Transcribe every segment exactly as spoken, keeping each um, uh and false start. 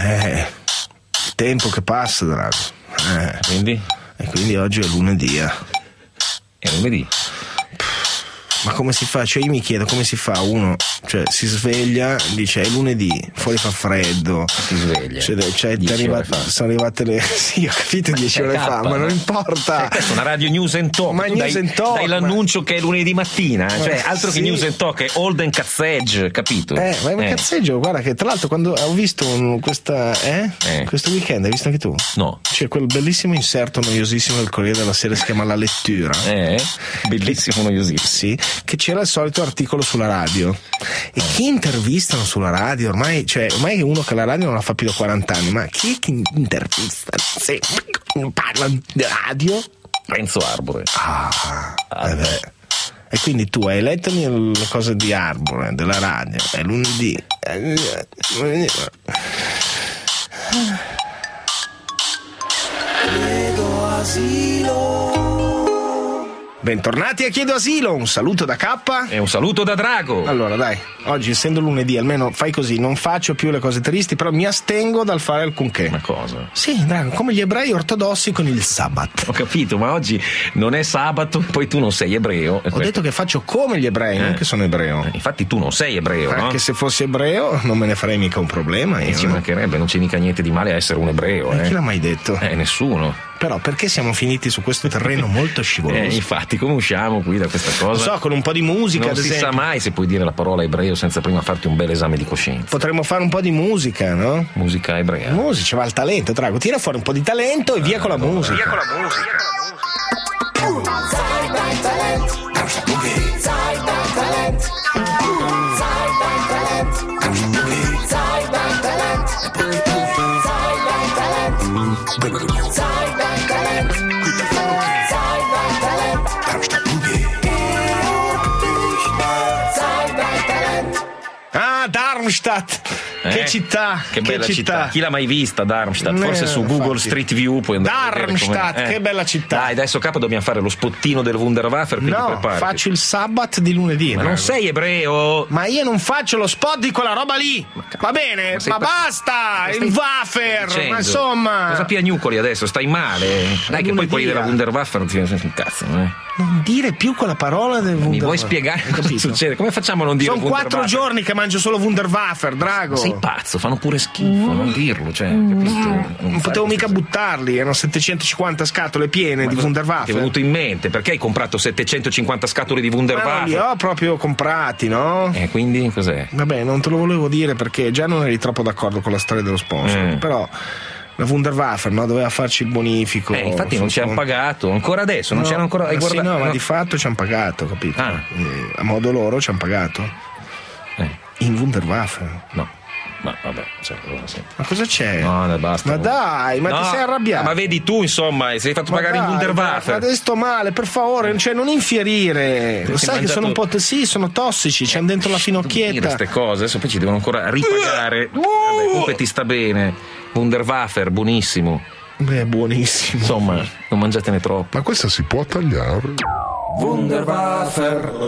Eh, il tempo che passa, Drago. Eh. Quindi? E quindi oggi è lunedì. Eh. È lunedì. Ma come si fa? Cioè io mi chiedo come si fa uno, cioè si sveglia, dice è lunedì, fuori fa freddo, si sveglia, cioè, cioè ti arriva, sono arrivate le sì ho capito dieci ore fa, ma non importa, cioè, questa è una radio news and talk, ma tu news dai, and talk dai l'annuncio ma... che è lunedì mattina, ma cioè altro sì. che news and talk, è Holden Cazzeggio, capito? Eh, ma eh. Cazzeggio, guarda che tra l'altro quando ho visto un, questa eh, eh. questo weekend, hai visto anche tu? No. C'è quel bellissimo inserto noiosissimo del Corriere della Sera, si chiama La Lettura, eh, bellissimo noiosissimo, sì, che c'era il solito articolo sulla radio e chi intervistano sulla radio ormai, cioè ormai è uno che la radio non la fa più da quaranta anni, ma chi è che intervista sempre parlano di radio? Renzo Arbore. Ah, ah beh. E quindi tu hai letto le cose di Arbore della radio, è lunedì, è lunedì. Chiedo asilo. Bentornati a Chiedo Asilo, un saluto da K e un saluto da Drago. Allora dai, oggi essendo lunedì almeno fai così, non faccio più le cose tristi, però mi astengo dal fare alcunché. Ma cosa? Sì, Drago, come gli ebrei ortodossi con il sabat. Ho capito, ma oggi non è sabato, poi tu non sei ebreo. Ho questo... detto che faccio come gli ebrei, eh? non che sono ebreo. Eh, infatti tu non sei ebreo, Anche no? Anche se fossi ebreo non me ne farei mica un problema. E io, ci no? mancherebbe, non c'è mica niente di male a essere un ebreo. E eh? chi l'ha mai detto? Eh, nessuno. Però perché siamo finiti su questo terreno molto scivoloso? Eh, infatti, come usciamo qui da questa cosa? Non so, con un po' di musica, non ad si esempio. sa mai se puoi dire la parola ebreo senza prima farti un bel esame di coscienza. Potremmo fare un po' di musica, no? Musica ebrea. Musica, ci va il talento, Drago. Tira fuori un po' di talento e ah, via con la allora. musica. Via con la musica. Ah, Darmstadt! Eh? Che città! Che bella che città. città! Chi l'ha mai vista Darmstadt? Forse eh, su Google infatti. Street View puoi andare Darmstadt, eh. che bella città! Dai, adesso capo dobbiamo fare lo spottino del Wunderwaffe. No, faccio il sabat di lunedì. Ma non sei ebreo! Ma io non faccio lo spot di quella roba lì! Ma Va bene, ma, ma basta! Ma il Waffer! Ma insomma! Cosa piagnucoli adesso? Stai male? Dai, che poi quelli della Wunderwaffe non ti viene un cazzo, eh? Non dire più quella parola del Wunderwaffe. Mi vuoi spiegare cosa succede? Come facciamo a non dire Sono quattro giorni che mangio solo Wunderwaffe, Drago. Sei pazzo, fanno pure schifo, mm. non dirlo, cioè, capito? Non, non potevo mica così. buttarli, erano settecentocinquanta scatole piene ma di Wunderwaffe. Ti è venuto in mente? Perché hai comprato settecentocinquanta scatole di Wunderwaffe? Ma non li ho proprio comprati, no? E eh, quindi cos'è? Vabbè, non te lo volevo dire perché già non eri troppo d'accordo con la storia dello sponsor, mm. però la Wunderwaffe, no? Doveva farci il bonifico. Eh, infatti non ci hanno pagato, ancora adesso, non no, ci hanno ancora. Hai sì, guardato? no, no, ma di fatto ci hanno pagato, capito? Ah. Eh, a modo loro ci hanno pagato. Eh. In Wunderwaffe? No. Ma vabbè, cioè, sì. Ma cosa c'è? No, dai, basta. Ma dai, ma no, ti sei arrabbiato? Ma vedi tu, insomma, sei fatto ma pagare dai, in Wunderwaffe. Ma adesso sto male, per favore, cioè non infierire. Perché Lo sai mangiato... che sono un po'. T- sì, sono tossici, c'hanno dentro la finocchietta. Queste cose, adesso poi ci devono ancora ripagare. Vabbè, comunque ti sta bene. Wunderwaffe, buonissimo. Beh, buonissimo. Insomma, non mangiatene troppo. Ma questa si può tagliare? Wunderwaffe.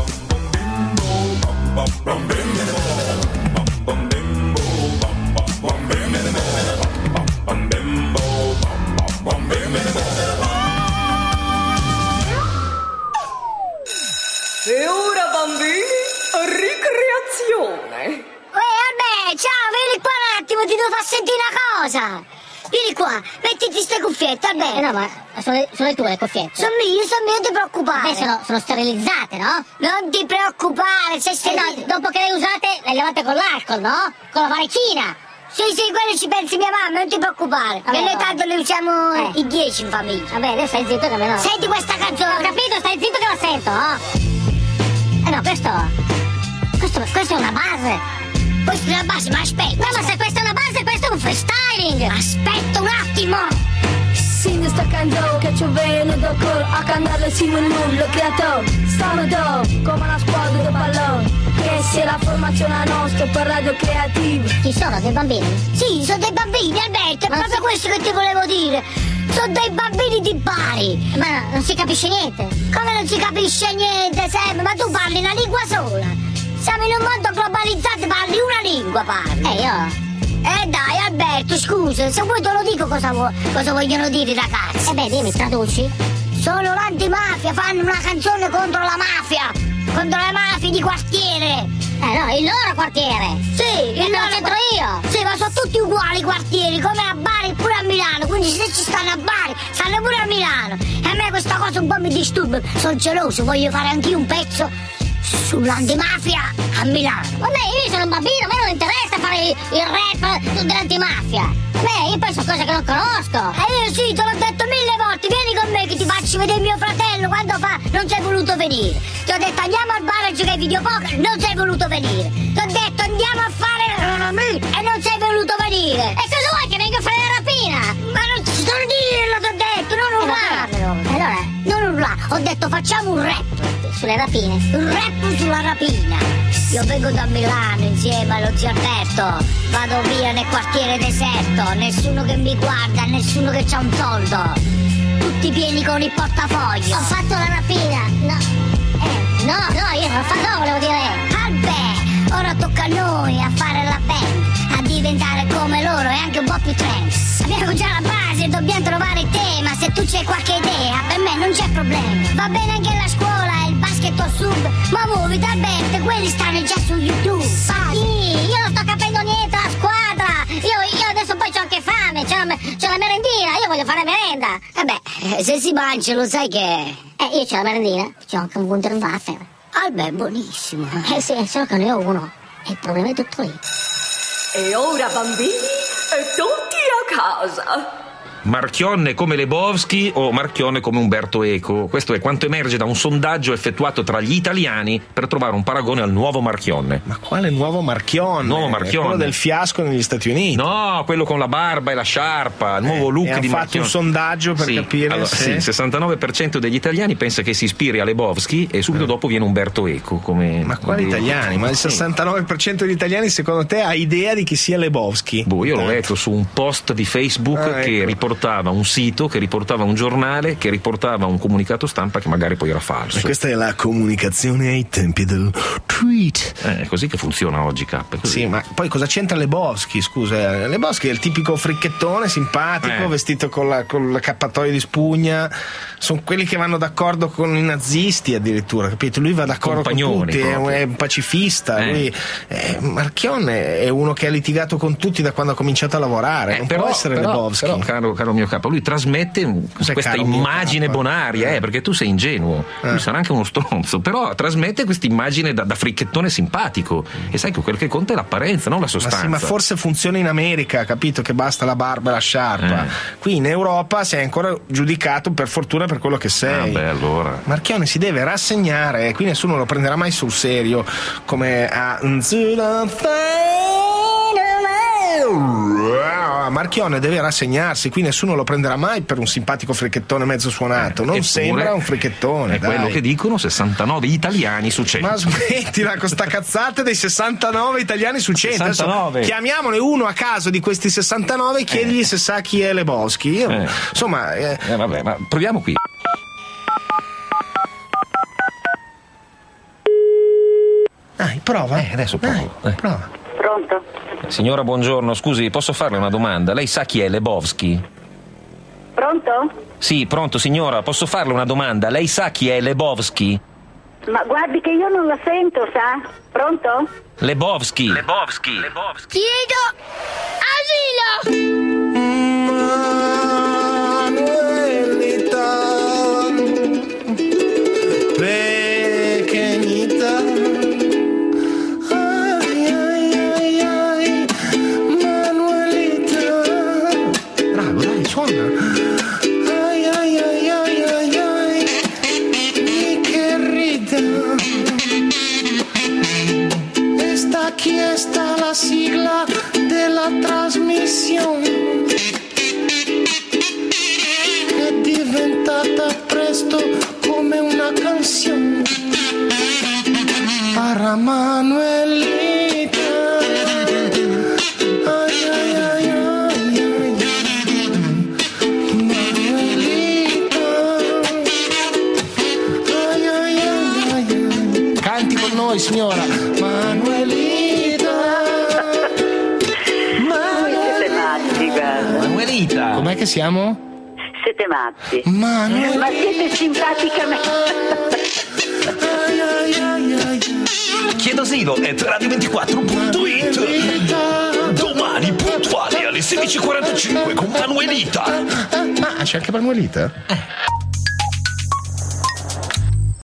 E ora bambini, ricreazione. Ehi, vabbè, ciao, vieni qua un attimo, ti devo far sentire una cosa. Vieni qua, mettiti ste cuffiette, Alberto. Eh no, ma sono le, sono le tue cuffiette. Sono mie, sono mie, non ti preoccupare. Beh, sono, sono sterilizzate, no? Non ti preoccupare, sei sterilizzate. Eh no, dopo che le usate, le lavate con l'alcol, no? Con la varechina. Sì, sì, quello ci pensi mia mamma, non ti preoccupare. Vabbè, che noi tanto le usiamo eh. i dieci in famiglia. Vabbè, adesso stai zitto che me no. Senti questa canzone. Ho capito, stai zitto che la sento, no? Eh no, questo... Questo, questo è una base. Questa è una base, ma aspetta. No, ma se questa è una base, questo è un freestyling. Aspetta un attimo. Sim destacando che chovendo do cor a cantare Simon lo creato Sabato come una squadra di pallone che sia la formazione nostra per radio creativo. Chi sono, dei bambini? Sì, sono dei bambini, Alberto, è ma proprio si... questo che ti volevo dire. Sono dei bambini di Bari. Ma non si capisce niente. Come non si capisce niente, Sam? Ma tu parli una lingua sola. Siamo in un mondo globalizzato, parli una lingua, parli. Eh, io... Eh dai, Alberto. Alberto, scusa, se vuoi te lo dico cosa, vo- cosa vogliono dire i ragazzi. Eh beh, dimmi, traduci. Sono l'antimafia, fanno una canzone contro la mafia, contro le mafie di quartiere. Eh no, il loro quartiere. Sì, il loro c'entro io. Sì, ma sono tutti uguali i quartieri, come a Bari pure a Milano, quindi se ci stanno a Bari, stanno pure a Milano. E a me questa cosa un po' mi disturba, sono geloso, voglio fare anch'io un pezzo sull'antimafia a Milano. Vabbè, io sono un bambino, a me non interessa fare il rap dell'antimafia. Beh, io poi sono cose che non conosco. E io sì, te l'ho detto mille volte, vieni con me che ti faccio vedere mio fratello quando fa non sei voluto venire. Ti ho detto andiamo al bar a giocare ai videopoker, non sei voluto venire. Ti ho detto andiamo a fare e non sei voluto venire. E cosa vuoi che venga a fare la rapina? Ma non ti sto dirlo, ti ho detto, non urlare. Allora, non urlare, ho detto facciamo un rap. Sulle rapine. Un rap sulla rapina. Io vengo da Milano insieme allo zio Alberto. Vado via nel quartiere deserto. Nessuno che mi guarda, nessuno che c'ha un soldo. Tutti pieni con il portafoglio. Ho fatto la rapina. No. Eh, no, no, io non ho fatto, volevo dire. Vabbè, ora tocca a noi a fare la band, a diventare come loro e anche un po' più trend. Abbiamo già la base, dobbiamo trovare il tema. Se tu c'hai qualche idea, per me non c'è problema. Va bene anche la scuola e il basket o sub, ma muoviti Alberto, quelli stanno già su YouTube. Sì, io non sto capendo niente alla squadra. Io, io adesso poi c'ho anche fame, c'ho la, c'ho la merendina, io voglio fare merenda. Vabbè, se si mangia lo sai che... Eh, io c'ho la merendina, c'ho anche un Wunderwaffe. Albe, buonissimo. Eh sì, solo che ne ho uno. E il problema è tutto lì. E ora, bambini, tutti a casa. Marchionne come Lebowski o Marchionne come Umberto Eco? Questo è quanto emerge da un sondaggio effettuato tra gli italiani per trovare un paragone al nuovo Marchionne. Ma quale nuovo Marchionne? Nuovo Marchionne. Quello del fiasco negli Stati Uniti. No, quello con la barba e la sciarpa, il nuovo Eh, look e hanno di fatto Marchionne. un sondaggio per sì, capire allora, se... Sì, il sessantanove per cento degli italiani pensa che si ispiri a Lebowski e subito dopo viene Umberto Eco. Come, Ma quali come- italiani? Ma il Sì. sessantanove per cento degli italiani secondo te ha idea di chi sia Lebowski? Boh, io l'ho letto su un post di Facebook Ah, che ecco. riportava un sito, che riportava un giornale, che riportava un comunicato stampa che magari poi era falso. E questa è la comunicazione ai tempi del tweet. Eh, È così che funziona oggi, K. è così. Sì, ma poi cosa c'entra Lebowski? Scusa, Lebowski è il tipico fricchettone simpatico, Eh. vestito con la, con l'accappatoio di spugna. Sono quelli che vanno d'accordo con i nazisti addirittura, capito? Lui va d'accordo con Compagnoni, tutti, è un, proprio. è un pacifista. Eh. Lui, eh, Marchionne è uno che ha litigato con tutti da quando ha cominciato a lavorare. Eh, non però, può essere però, Lebowski. però, caro, caro mio capo, lui trasmette Cos'è questa caro mio immagine capo? bonaria, eh, perché tu sei ingenuo, Eh. lui sarà anche uno stronzo, però trasmette questa immagine da, da fricchettone simpatico. E sai che quel che conta è l'apparenza, non la Ma sostanza. sì, ma forse funziona in America, capito? Che basta la barba e la sciarpa. Eh. Qui in Europa sei ancora giudicato per fortuna per quello che sei. Ah, beh, allora. Marchionne si deve rassegnare e qui nessuno lo prenderà mai sul serio come a Marchionne deve rassegnarsi, qui nessuno lo prenderà mai per un simpatico fricchettone mezzo suonato. Non Eppure, sembra un fricchettone, è quello dai. che dicono sessantanove italiani su cento. Ma smettila con sta cazzata dei sessantanove italiani su cento. Adesso sessantanove. chiamiamone uno a caso di questi sessantanove e chiedigli se sa chi è Lebowski. Io, Eh. Insomma, eh, Eh, vabbè, ma proviamo qui. dai, prova. Eh, adesso Dai, provo. Eh. prova. Pronto? Signora, buongiorno, scusi, posso farle una domanda? Lei sa chi è Lebowski? Pronto? Sì, pronto signora, posso farle una domanda? Lei sa chi è Lebowski? Ma guardi che io non la sento, sa? Pronto? Lebowski. Lebowski. Lebowski. Chiedo asilo! Pequeñita. Ay, ay, ay, ay, Manuelita. Bravo, dai, suona. Ay, ay, ay, ay, ay, ay, mi querida. Esta aquí está la sigla de la transmisión. È diventata presto come una canzone para Manuelita. Ay, ay, ay, ay, ay, Manuelita. Ay, ay, ay, ay, ay. Canti con noi, signora. Manuelita. Voi siete matti. Manuelita. Com'è che siamo? Siete matti. Manuelita. Ma siete simpaticamente. Chiedo asilo at radio ventiquattro punto it. Domani puntuali alle sedici e quarantacinque con Manuelita. Ah, c'è anche Manuelita? Eh.